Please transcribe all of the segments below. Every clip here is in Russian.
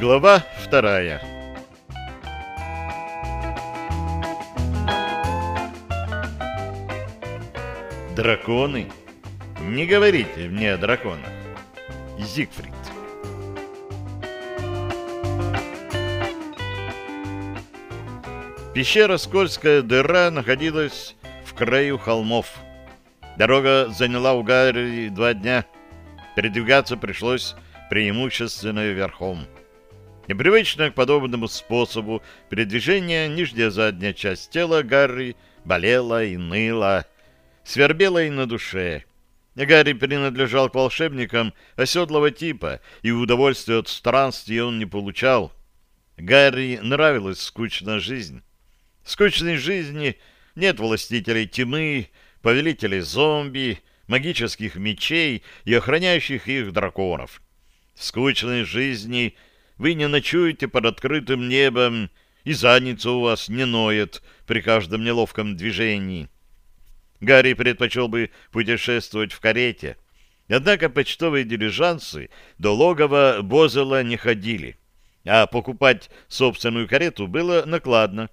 Глава вторая. Драконы? Не говорите мне о драконах. Зигфрид. Пещера Скользкая дыра находилась в краю холмов. Дорога заняла у Гарри 2 дня. Передвигаться пришлось преимущественно верхом. Непривычно к подобному способу передвижения нижняя задняя часть тела Гарри болела и ныла, свербела и на душе. Гарри принадлежал к волшебникам оседлого типа, и удовольствия от странствий он не получал. Гарри нравилась скучная жизнь. В скучной жизни нет властителей тьмы, повелителей зомби, магических мечей и охраняющих их драконов. В скучной жизни вы не ночуете под открытым небом, и задница у вас не ноет при каждом неловком движении. Гарри предпочел бы путешествовать в карете, однако почтовые дилижансы до логова Бозела не ходили, а покупать собственную карету было накладно.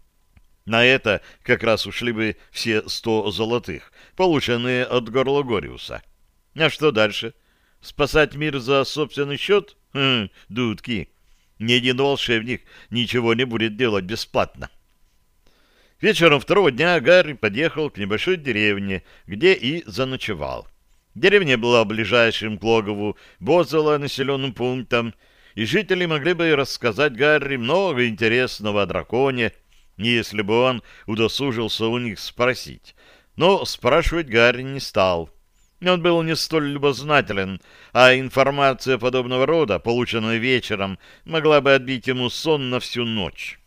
На это как раз ушли бы все 100 золотых, полученные от Горлогориуса. А что дальше? Спасать мир за собственный счет? Дудки. Ни один волшебник ничего не будет делать бесплатно. Вечером второго дня Гарри подъехал к небольшой деревне, где и заночевал. Деревня была ближайшим к логову Бозела населенным пунктом, и жители могли бы рассказать Гарри много интересного о драконе, если бы он удосужился у них спросить. Но спрашивать Гарри не стал. Он был не столь любознателен, а информация подобного рода, полученная вечером, могла бы отбить ему сон на всю ночь.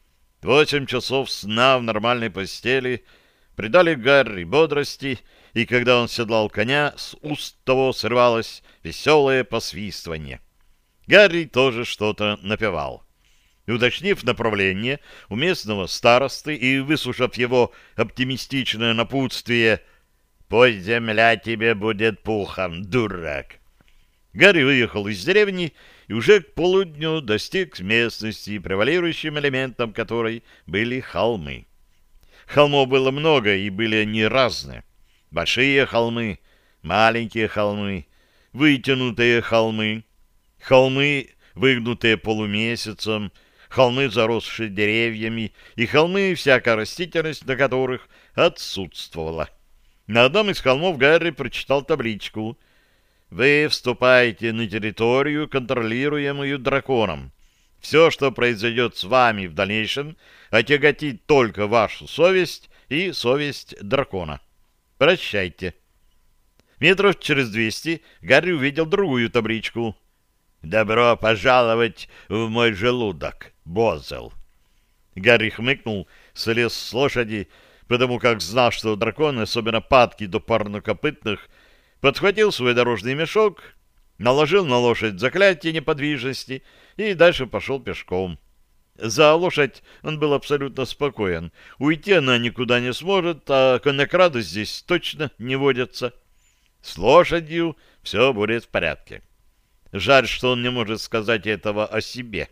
8 часов сна в нормальной постели придали Гарри бодрости, и когда он седлал коня, с уст того срывалось веселое посвистывание. Гарри тоже что-то напевал. И, уточнив направление у местного старосты и выслушав его оптимистичное напутствие: «Пусть земля тебе будет пухом, дурак!» Гарри выехал из деревни и уже к полудню достиг местности, превалирующим элементом которой были холмы. Холмов было много, и были они разные. Большие холмы, маленькие холмы, вытянутые холмы, холмы, выгнутые полумесяцем, холмы, заросшие деревьями, и холмы, всякая растительность на которых отсутствовала. На одном из холмов Гарри прочитал табличку: «Вы вступаете на территорию, контролируемую драконом. Все, что произойдет с вами в дальнейшем, отяготит только вашу совесть и совесть дракона. Прощайте». Метров через 200 Гарри увидел другую табличку: «Добро пожаловать в мой желудок, Бозел». Гарри хмыкнул, слез с лошади, потому как знал, что драконы, особенно падки до парнокопытных, подхватил свой дорожный мешок, наложил на лошадь заклятие неподвижности и дальше пошел пешком. За лошадь он был абсолютно спокоен. Уйти она никуда не сможет, а конокрады здесь точно не водятся. С лошадью все будет в порядке. Жаль, что он не может сказать этого о себе.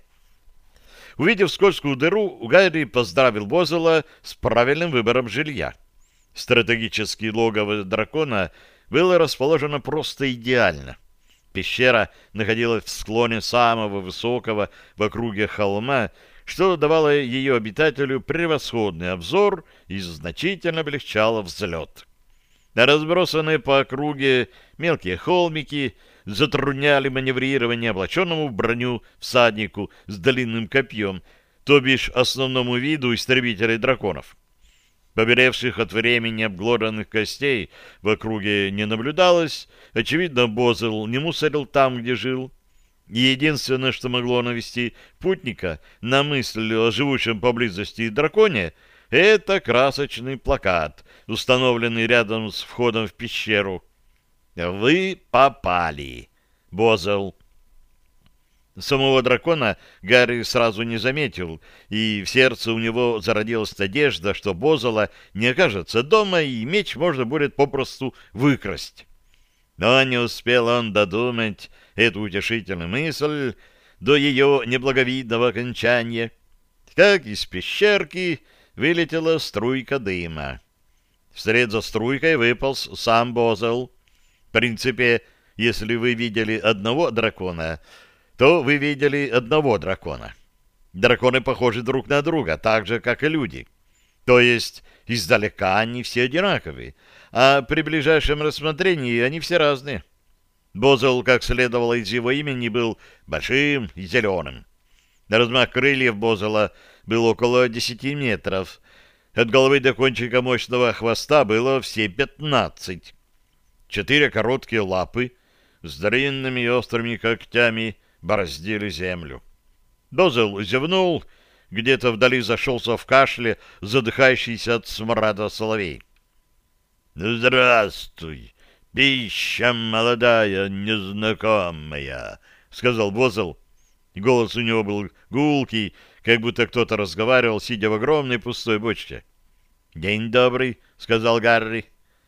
Увидев скользкую дыру, Гарри поздравил Бозела с правильным выбором жилья. Стратегическое логово дракона было расположено просто идеально. Пещера находилась в склоне самого высокого в округе холма, что давало ее обитателю превосходный обзор и значительно облегчало взлет. Разбросанные по округе мелкие холмики затрудняли маневрирование облаченному в броню всаднику с длинным копьем, то бишь основному виду истребителей драконов. Побелевших от времени обглоданных костей в округе не наблюдалось, очевидно, Бозел не мусорил там, где жил. И единственное, что могло навести путника на мысль о живущем поблизости драконе, это красочный плакат, установленный рядом с входом в пещеру. «Вы попали, Бозел». Самого дракона Гарри сразу не заметил, и в сердце у него зародилась надежда, что Бозела не окажется дома, и меч можно будет попросту выкрасть. Но не успел он додумать эту утешительную мысль, до ее неблаговидного окончания, как из пещерки вылетела струйка дыма. Вслед за струйкой выполз сам Бозел. В принципе, если вы видели одного дракона, то вы видели одного дракона. Драконы похожи друг на друга, так же, как и люди. То есть, издалека они все одинаковые, а при ближайшем рассмотрении они все разные. Бозел, как следовало из его имени, был большим и зеленым. Размах крыльев Бозела был около 10 метров. От головы до кончика мощного хвоста было все 15. 4 короткие лапы с длинными и острыми когтями бороздили землю. Бозел зевнул, где-то вдали зашелся в кашле задыхающийся от смрада соловей. «Здравствуй, пища молодая, незнакомая», — сказал Бозел. Голос у него был гулкий, как будто кто-то разговаривал, сидя в огромной пустой бочке. «День добрый», — сказал Гарри.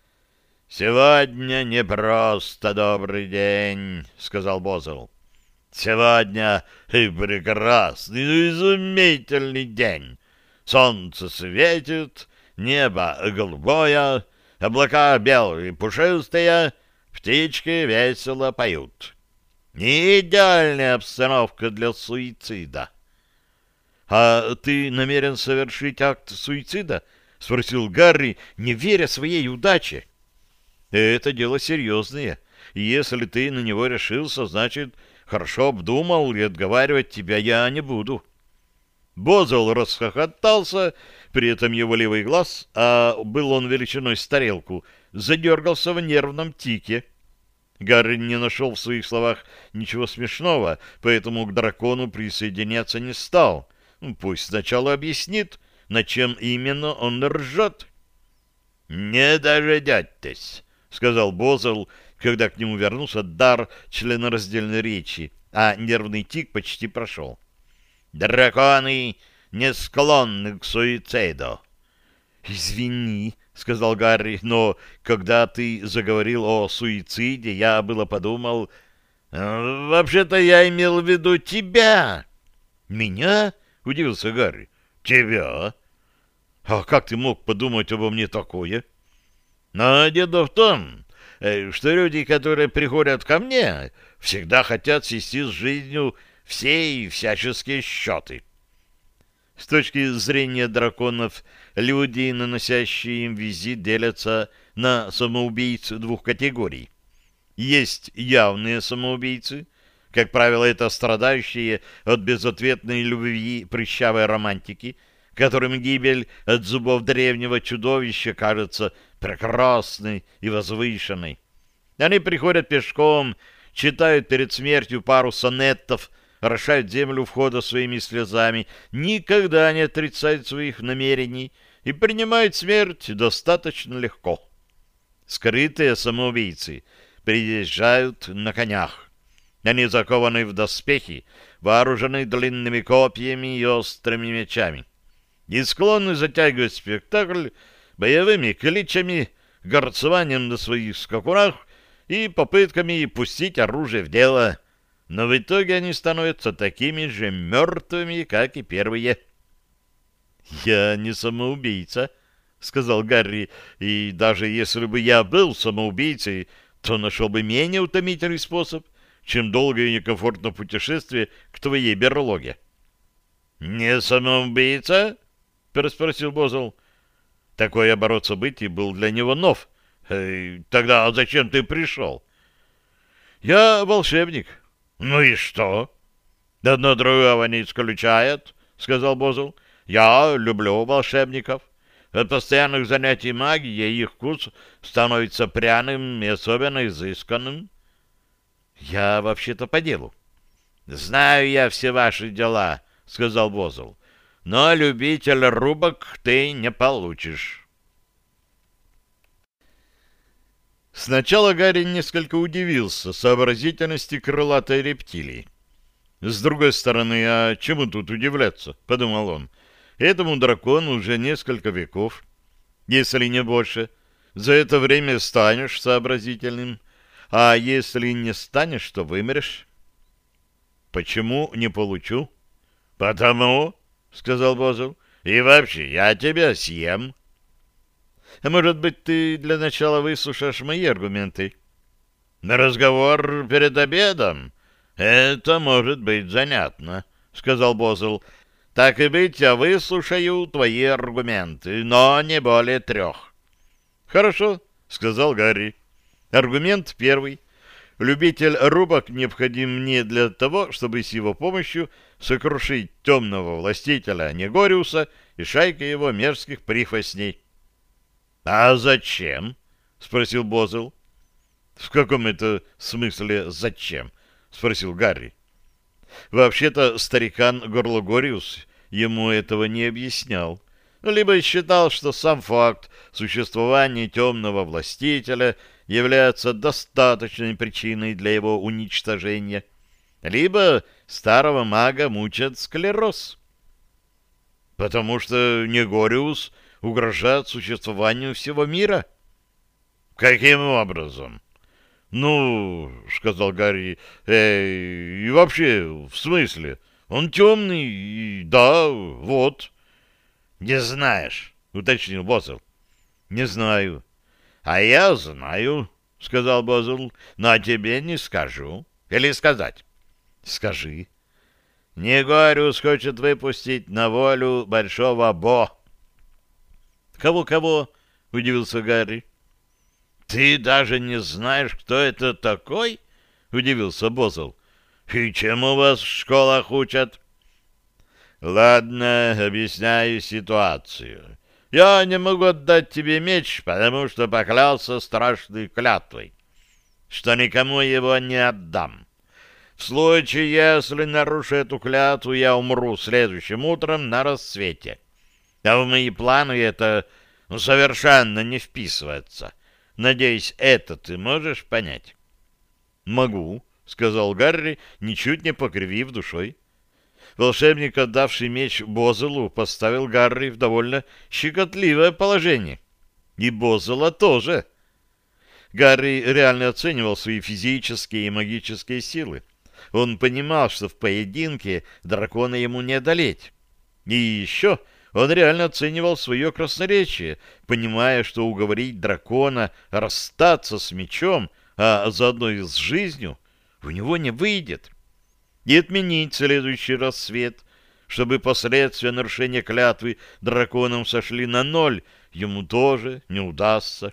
«Сегодня не просто добрый день», — сказал Бозел. «Сегодня и прекрасный, изумительный день. Солнце светит, небо голубое, облака белые пушистые, птички весело поют. Идеальная обстановка для суицида». «А ты намерен совершить акт суицида?» — спросил Гарри, не веря своей удаче. «Это дело серьезное, и если ты на него решился, значит, хорошо обдумал, и отговаривать тебя я не буду». Бозел расхохотался, при этом его левый глаз, а был он величиной с тарелку, задергался в нервном тике. Гарри не нашел в своих словах ничего смешного, поэтому к дракону присоединяться не стал. Пусть сначала объяснит, над чем именно он ржет. «Не дождетесь», — сказал Бозел, когда к нему вернулся дар членораздельной речи, а нервный тик почти прошел. «Драконы не склонны к суициду». «Извини», — сказал Гарри, — «но когда ты заговорил о суициде, я было подумал...» «Вообще-то я имел в виду тебя». «Меня?» — удивился Гарри. «Тебя? А как ты мог подумать обо мне такое?» «Но дело в том, что люди, которые приходят ко мне, всегда хотят свести с жизнью все и всяческие счеты». С точки зрения драконов, люди, наносящие им визит, делятся на самоубийц двух категорий. Есть явные самоубийцы, как правило, это страдающие от безответной любви прыщавой романтики, которым гибель от зубов древнего чудовища кажется прекрасной и возвышенной. Они приходят пешком, читают перед смертью пару сонетов, орошают землю входа своими слезами, никогда не отрицают своих намерений и принимают смерть достаточно легко. Скрытые самоубийцы приезжают на конях. Они закованы в доспехи, вооружены длинными копьями и острыми мечами, и склонны затягивать спектакль боевыми кличами, горцеванием на своих скакунах и попытками пустить оружие в дело. Но в итоге они становятся такими же мертвыми, как и первые. «Я не самоубийца», — сказал Гарри, — «и даже если бы я был самоубийцей, то нашел бы менее утомительный способ, чем долгое и некомфортное путешествие к твоей берлоге». «Не самоубийца?» — переспросил Бозел. Такой оборот событий был для него нов. «Тогда зачем ты пришел?» «Я волшебник». «Ну и что?» «Одно другого не исключает», — сказал Бозел. «Я люблю волшебников. От постоянных занятий магией их вкус становится пряным и особенно изысканным». «Я вообще-то по делу». «Знаю я все ваши дела», — сказал Бозел. «Но любитель рубок ты не получишь». Сначала Гарри несколько удивился сообразительности крылатой рептилии. «С другой стороны, а чему тут удивляться?» — подумал он. «Этому дракону уже несколько веков, если не больше. За это время станешь сообразительным, а если не станешь, то вымрешь». Почему не получу? Потому, сказал Бозел. И вообще, я тебя съем. А может быть, ты для начала выслушаешь мои аргументы? На разговор перед обедом? Это может быть занятно, сказал Бозел. Так и быть, я выслушаю твои аргументы, но не более 3. Хорошо, сказал Гарри. Аргумент первый. Любитель рубок необходим мне для того, чтобы с его помощью сокрушить темного властителя Негориуса и шайку его мерзких прихвостней. — А зачем? — спросил Бозел. — В каком это смысле зачем? — спросил Гарри. Вообще-то старикан Горлогориус ему этого не объяснял, либо считал, что сам факт существования темного властителя является достаточной причиной для его уничтожения, либо старого мага мучает склероз. Потому что Негориус угрожает существованию всего мира. Каким образом? Ну, сказал Гарри, и вообще, в смысле, он темный, и да, вот. Не знаешь, уточнил Бозел. Не знаю. А я знаю, сказал Бозел, но тебе не скажу. Или сказать? Скажи. Негориус хочет выпустить на волю Большого Бо. Кого-кого? Удивился Гарри. Ты даже не знаешь, кто это такой? Удивился Бозел. И чему вас в школах учат? Ладно, объясняю ситуацию. Я не могу отдать тебе меч, потому что поклялся страшной клятвой, что никому его не отдам. В случае, если нарушу эту клятву, я умру следующим утром на рассвете. А в мои планы это совершенно не вписывается. Надеюсь, это ты можешь понять? — Могу, — сказал Гарри, ничуть не покривив душой. Волшебник, отдавший меч Бозелу, поставил Гарри в довольно щекотливое положение. И Бозела тоже. Гарри реально оценивал свои физические и магические силы. Он понимал, что в поединке дракона ему не одолеть. И еще он реально оценивал свое красноречие, понимая, что уговорить дракона расстаться с мечом, а заодно и с жизнью, у него не выйдет. И отменить следующий рассвет, чтобы последствия нарушения клятвы драконом сошли на 0, ему тоже не удастся.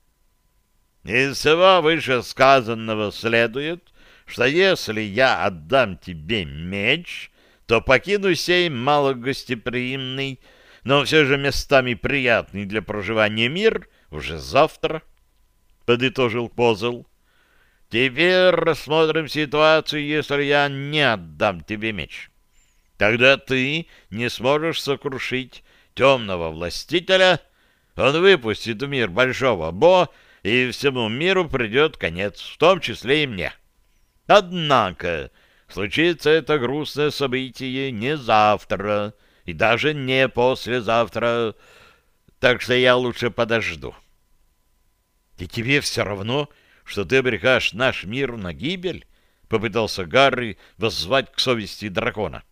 Из всего вышесказанного следует, что если я отдам тебе меч, то покину сей малогостеприимный, но все же местами приятный для проживания мир уже завтра, — подытожил Бозел. Теперь рассмотрим ситуацию, если я не отдам тебе меч. Тогда ты не сможешь сокрушить темного властителя, он выпустит в мир Большого Бо, и всему миру придет конец, в том числе и мне. Однако случится это грустное событие не завтра и даже не послезавтра, так что я лучше подожду. И тебе все равно, что ты обрекаешь наш мир на гибель? Попытался Гарри воззвать к совести дракона.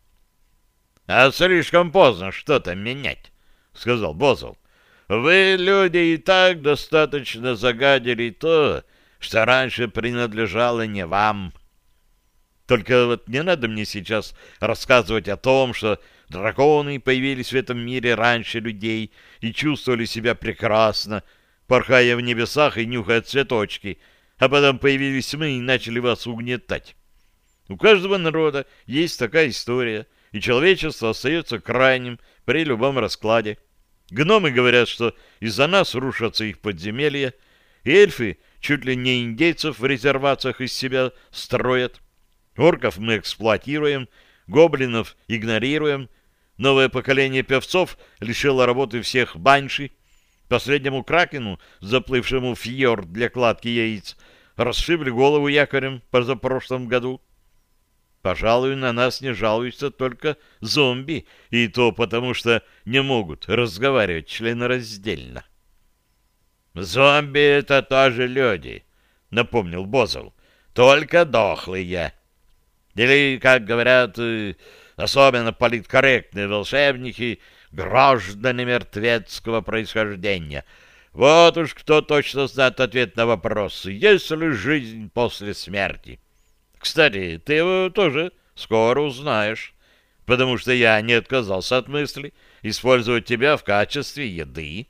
А слишком поздно что-то менять, сказал Бозел. Вы, люди, и так достаточно загадили то, что раньше принадлежало не вам. Только вот не надо мне сейчас рассказывать о том, что драконы появились в этом мире раньше людей и чувствовали себя прекрасно, порхая в небесах и нюхая цветочки, а потом появились мы и начали вас угнетать. У каждого народа есть такая история, и человечество остается крайним при любом раскладе. Гномы говорят, что из-за нас рушатся их подземелья, и эльфы чуть ли не индейцев в резервациях из себя строят. Орков мы эксплуатируем, гоблинов игнорируем. Новое поколение певцов лишило работы всех банши. Последнему кракену, заплывшему в фьорд для кладки яиц, расшибли голову якорем позапрошлом году. Пожалуй, на нас не жалуются только зомби, и то потому, что не могут разговаривать членораздельно. «Зомби — это тоже люди», — напомнил Бозел, — «только дохлые». Или, как говорят, особенно политкорректные волшебники, граждане мертвецкого происхождения. Вот уж кто точно знает ответ на вопрос, есть ли жизнь после смерти. Кстати, ты его тоже скоро узнаешь, потому что я не отказался от мысли использовать тебя в качестве еды.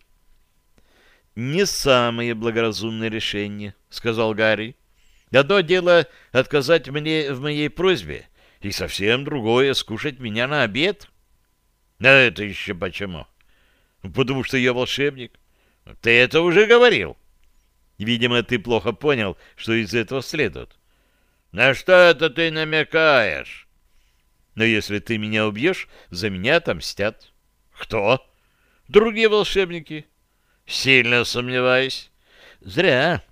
«Не самое благоразумное решение», — сказал Гарри. «Одно дело отказать мне в моей просьбе, и совсем другое — скушать меня на обед». «А это еще почему?» «Потому что я волшебник». «Ты это уже говорил». «Видимо, ты плохо понял, что из этого следует». «На что это ты намекаешь?» «Но если ты меня убьешь, за меня отомстят». «Кто?» «Другие волшебники». «Сильно сомневаюсь». «Зря».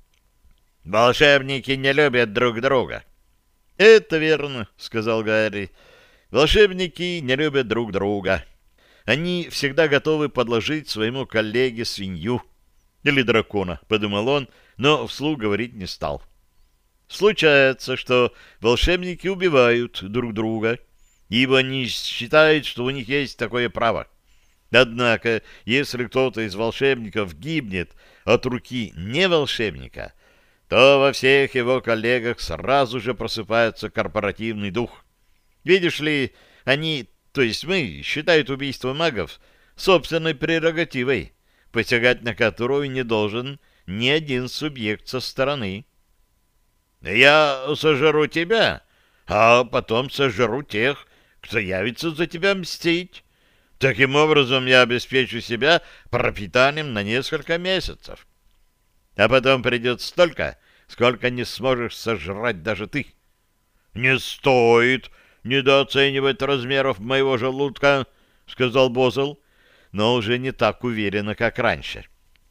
«Волшебники не любят друг друга». «Это верно», — сказал Гарри. «Волшебники не любят друг друга. Они всегда готовы подложить своему коллеге свинью. Или дракона», — подумал он, но вслух говорить не стал. Случается, что волшебники убивают друг друга, ибо они считают, что у них есть такое право. Однако, если кто-то из волшебников гибнет от руки не волшебника, то во всех его коллегах сразу же просыпается корпоративный дух. Видишь ли, они, то есть мы, считают убийство магов собственной прерогативой, посягать на которую не должен ни один субъект со стороны. «Я сожру тебя, а потом сожру тех, кто явится за тебя мстить. Таким образом я обеспечу себя пропитанием на несколько месяцев. А потом придет столько, сколько не сможешь сожрать даже ты». «Не стоит недооценивать размеров моего желудка», — сказал Бозл, но уже не так уверенно, как раньше.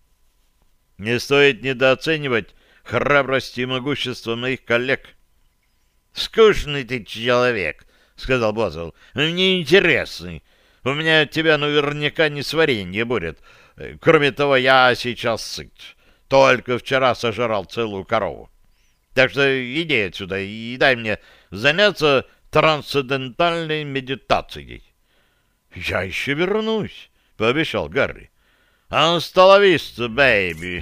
«Не стоит недооценивать храбрость и могущество моих коллег». «Скучный ты человек», — сказал Бозл. «Мне интересный. У меня от тебя наверняка не сваренье будет. Кроме того, я сейчас сыт. Только вчера сожрал целую корову. Так что иди отсюда и дай мне заняться трансцендентальной медитацией». «Я еще вернусь», — пообещал Гарри. «Hasta la vista, baby».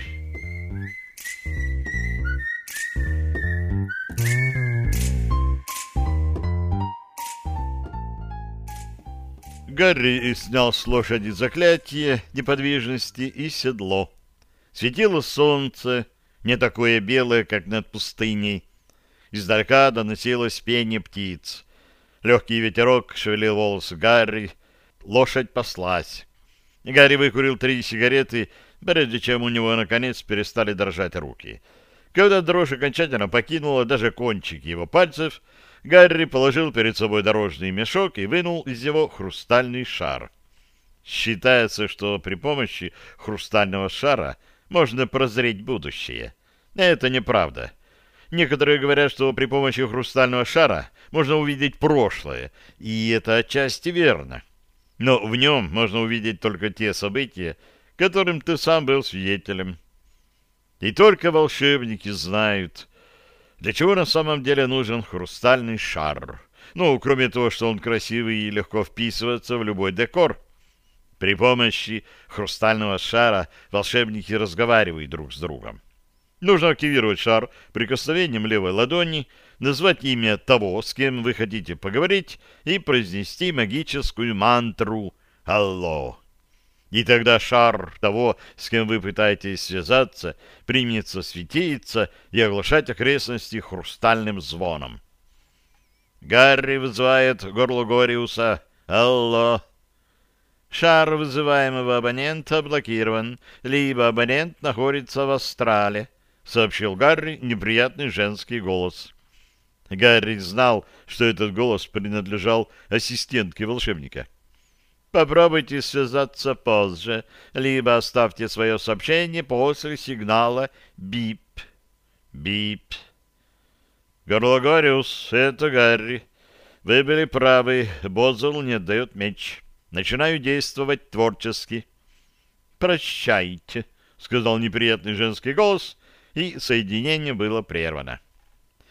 Гарри снял с лошади заклятие неподвижности и седло. Светило солнце, не такое белое, как над пустыней. Издалека доносилось пение птиц. Легкий ветерок шевелил волосы Гарри. Лошадь паслась. Гарри выкурил 3 сигареты, прежде чем у него, наконец, перестали дрожать руки. Когда дрожь окончательно покинула даже кончики его пальцев, Гарри положил перед собой дорожный мешок и вынул из него хрустальный шар. Считается, что при помощи хрустального шара можно прозреть будущее. Это неправда. Некоторые говорят, что при помощи хрустального шара можно увидеть прошлое, и это отчасти верно. Но в нем можно увидеть только те события, которым ты сам был свидетелем. И только волшебники знают, для чего на самом деле нужен хрустальный шар. Ну, кроме того, что он красивый и легко вписывается в любой декор. При помощи хрустального шара волшебники разговаривают друг с другом. Нужно активировать шар прикосновением левой ладони, назвать имя того, с кем вы хотите поговорить, и произнести магическую мантру «Алло». И тогда шар того, с кем вы пытаетесь связаться, примется светиться и оглашать окрестности хрустальным звоном. Гарри вызывает Горлогориуса. «Алло». Шар вызываемого абонента блокирован, либо абонент находится в астрале, сообщил Гарри неприятный женский голос. Гарри знал, что этот голос принадлежал ассистентке волшебника. Попробуйте связаться позже, либо оставьте свое сообщение после сигнала бип. Бип. Горлогориус, это Гарри. Вы были правы, Бозл не отдает меч. Начинаю действовать творчески. «Прощайте», — сказал неприятный женский голос, и соединение было прервано.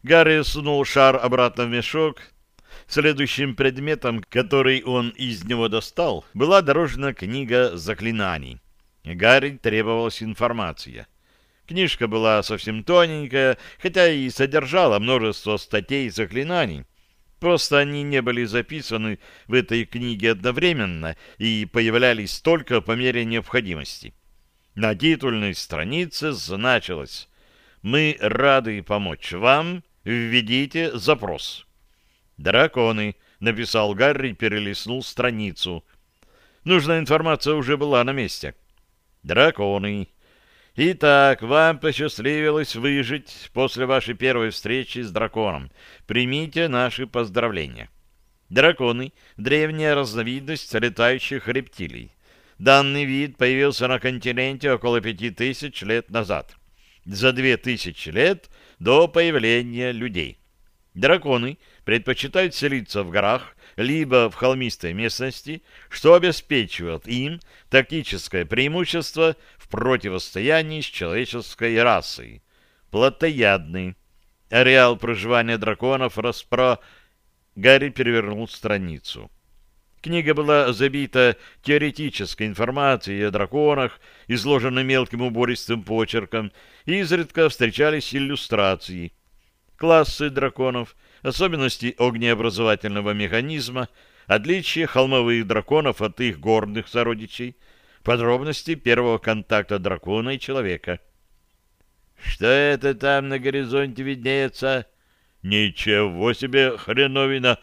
Гарри сунул шар обратно в мешок. Следующим предметом, который он из него достал, была дорожная книга заклинаний. Гарри требовалась информация. Книжка была совсем тоненькая, хотя и содержала множество статей и заклинаний. Просто они не были записаны в этой книге одновременно и появлялись только по мере необходимости. На титульной странице значилось: «Мы рады помочь вам. Введите запрос». «Драконы», — написал Гарри, перелистнул страницу. Нужная информация уже была на месте. «Драконы. Итак, вам посчастливилось выжить после вашей первой встречи с драконом. Примите наши поздравления. Драконы — древняя разновидность летающих рептилий. Данный вид появился на континенте около 5000 лет назад, за 2000 лет до появления людей. Драконы предпочитают селиться в горах, либо в холмистой местности, что обеспечивает им тактическое преимущество в противостоянии с человеческой расой. Плотоядный. Ареал проживания драконов Гарри перевернул страницу. Книга была забита теоретической информацией о драконах, изложенной мелким убористым почерком, и изредка встречались иллюстрации. Классы драконов, особенности огнеобразовательного механизма, отличие холмовых драконов от их горных сородичей, подробности первого контакта дракона и человека. «Что это там на горизонте виднеется?» «Ничего себе хреновина!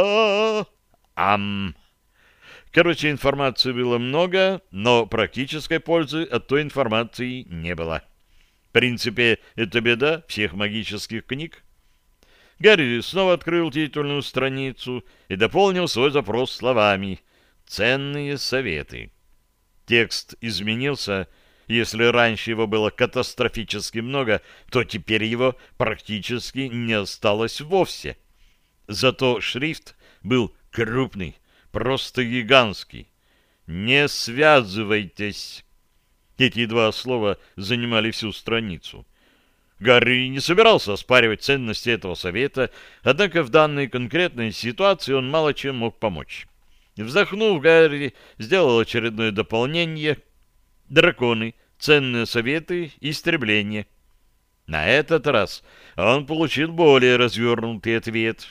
Ам!» Короче, информации было много, но практической пользы от той информации не было. В принципе, это беда всех магических книг. Гарри снова открыл титульную страницу и дополнил свой запрос словами «Ценные советы». Текст изменился. Если раньше его было катастрофически много, то теперь его практически не осталось вовсе. Зато шрифт был крупный, просто гигантский. «Не связывайтесь». Эти два слова занимали всю страницу. Гарри не собирался оспаривать ценности этого совета, однако в данной конкретной ситуации он мало чем мог помочь. Вздохнув, Гарри сделал очередное дополнение. «Драконы. Ценные советы. Истребление». На этот раз он получил более развернутый ответ.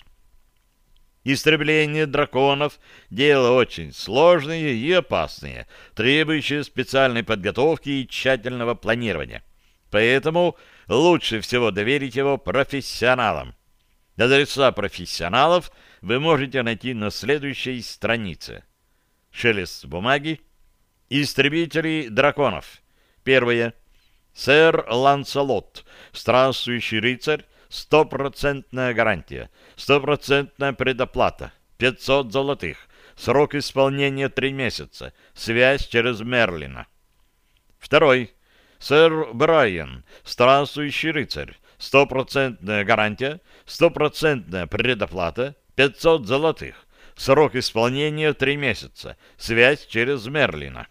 Истребление драконов — дело очень сложное и опасное, требующее специальной подготовки и тщательного планирования. Поэтому лучше всего доверить его профессионалам. Адреса профессионалов вы можете найти на следующей странице. Шелест бумаги. Истребители драконов. Первое. Сэр Ланселот, странствующий рыцарь, 100% гарантия, 100% предоплата, 500 золотых, срок исполнения 3 месяца, связь через Мерлина. Второй. Сэр Брайан, странствующий рыцарь, 100% гарантия, 100% предоплата, 500 золотых, срок исполнения 3 месяца, связь через Мерлина.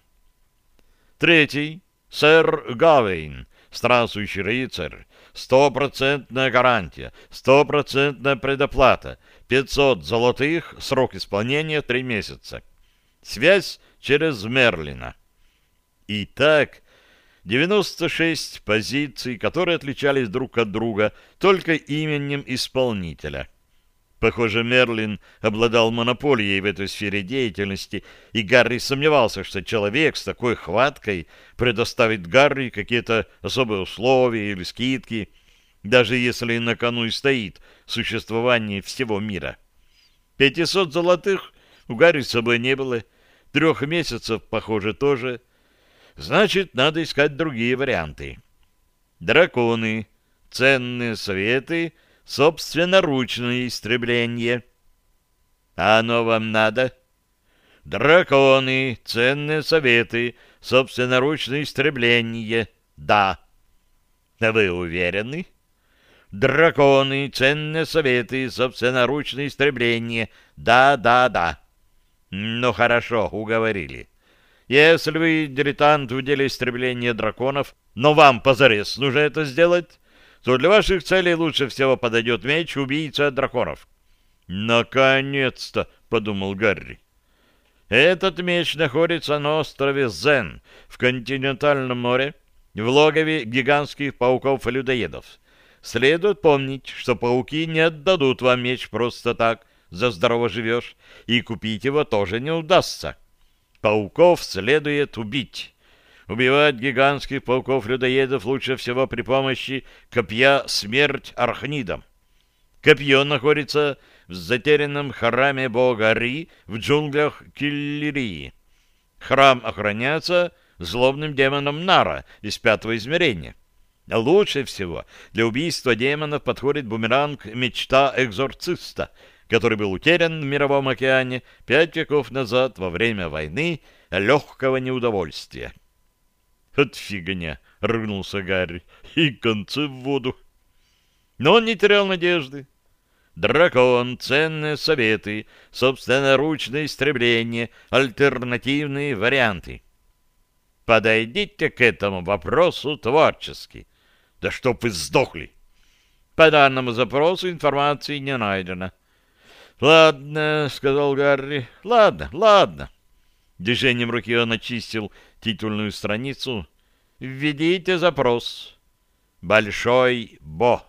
Третий. Сэр Гавейн, странствующий рыцарь, 100% гарантия, 100% предоплата, 500 золотых, срок исполнения 3 месяца. Связь через Мерлина. Итак, 96 позиций, которые отличались друг от друга только именем исполнителя. Похоже, Мерлин обладал монополией в этой сфере деятельности, и Гарри сомневался, что человек с такой хваткой предоставит Гарри какие-то особые условия или скидки, даже если на кону и стоит существование всего мира. 500 золотых у Гарри с собой не было, 3 месяцев, похоже, тоже. Значит, надо искать другие варианты. Драконы. Ценные советы. Собственноручное истребление. А оно вам надо? Драконы. Ценные советы. Собственноручное истребление. Да. А вы уверены? Драконы. Ценные советы. Собственноручное истребление. Да, да, да. Ну, хорошо, уговорили. Если вы дилетант в деле истребления драконов, но вам позарез нужно это сделать, то для ваших целей лучше всего подойдет меч убийца драконов. «Наконец-то!» — подумал Гарри. «Этот меч находится на острове Зен в континентальном море, в логове гигантских пауков-людоедов. Следует помнить, что пауки не отдадут вам меч просто так, за здорово живешь, и купить его тоже не удастся. Пауков следует убить. Убивать гигантских пауков-людоедов лучше всего при помощи копья «Смерть Архнидам». Копье находится в затерянном храме бога Ри в джунглях Киллирии. Храм охраняется злобным демоном Нара из пятого измерения. Лучше всего для убийства демонов подходит бумеранг «Мечта экзорциста», который был утерян в Мировом океане 5 веков назад во время войны легкого неудовольствия. «От фигня!» — рыгнулся Гарри. «И концы в воду!» Но он не терял надежды. Дракон, ценные советы, собственноручное истребление, альтернативные варианты. Подойдите к этому вопросу творчески. Да чтоб вы сдохли! По данному запросу информации не найдено. «Ладно», — сказал Гарри, — «ладно». Движением руки он очистил титульную страницу. «Введите запрос. Большой Бо».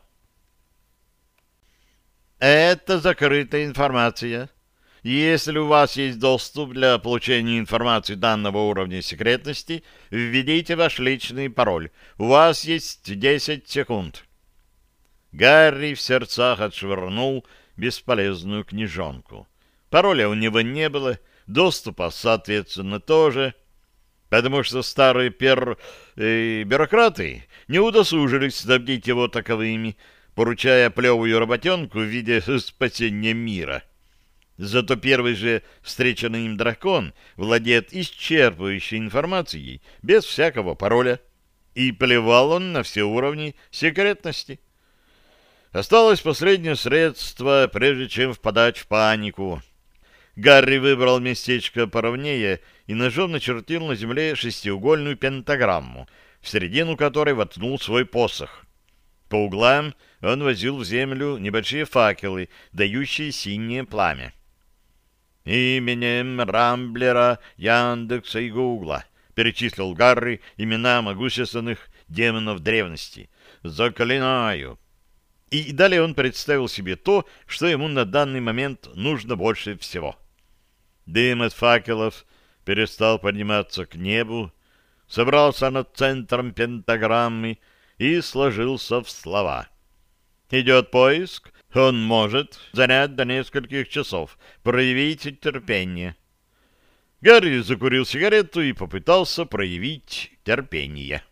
Это закрытая информация. Если у вас есть доступ для получения информации данного уровня секретности, введите ваш личный пароль. У вас есть 10 секунд. Гарри в сердцах отшвырнул бесполезную книжонку. Пароля у него не было, доступа, соответственно, тоже, потому что старые бюрократы не удосужились снабдить его таковыми, поручая плевую работенку в виде спасения мира. Зато первый же встреченный им дракон владеет исчерпывающей информацией, без всякого пароля, и плевал он на все уровни секретности. Осталось последнее средство, прежде чем впадать в панику. Гарри выбрал местечко поровнее и ножом начертил на земле шестиугольную пентаграмму, в середину которой воткнул свой посох. По углам он возил в землю небольшие факелы, дающие синее пламя. «Именем Рамблера, Яндекса и Гугла», — перечислил Гарри имена могущественных демонов древности. «Заклинаю». И далее он представил себе то, что ему на данный момент нужно больше всего. Дым от факелов перестал подниматься к небу, собрался над центром пентаграммы и сложился в слова. Идет поиск, он может занять до нескольких часов. Проявите терпение. Гарри закурил сигарету и попытался проявить терпение.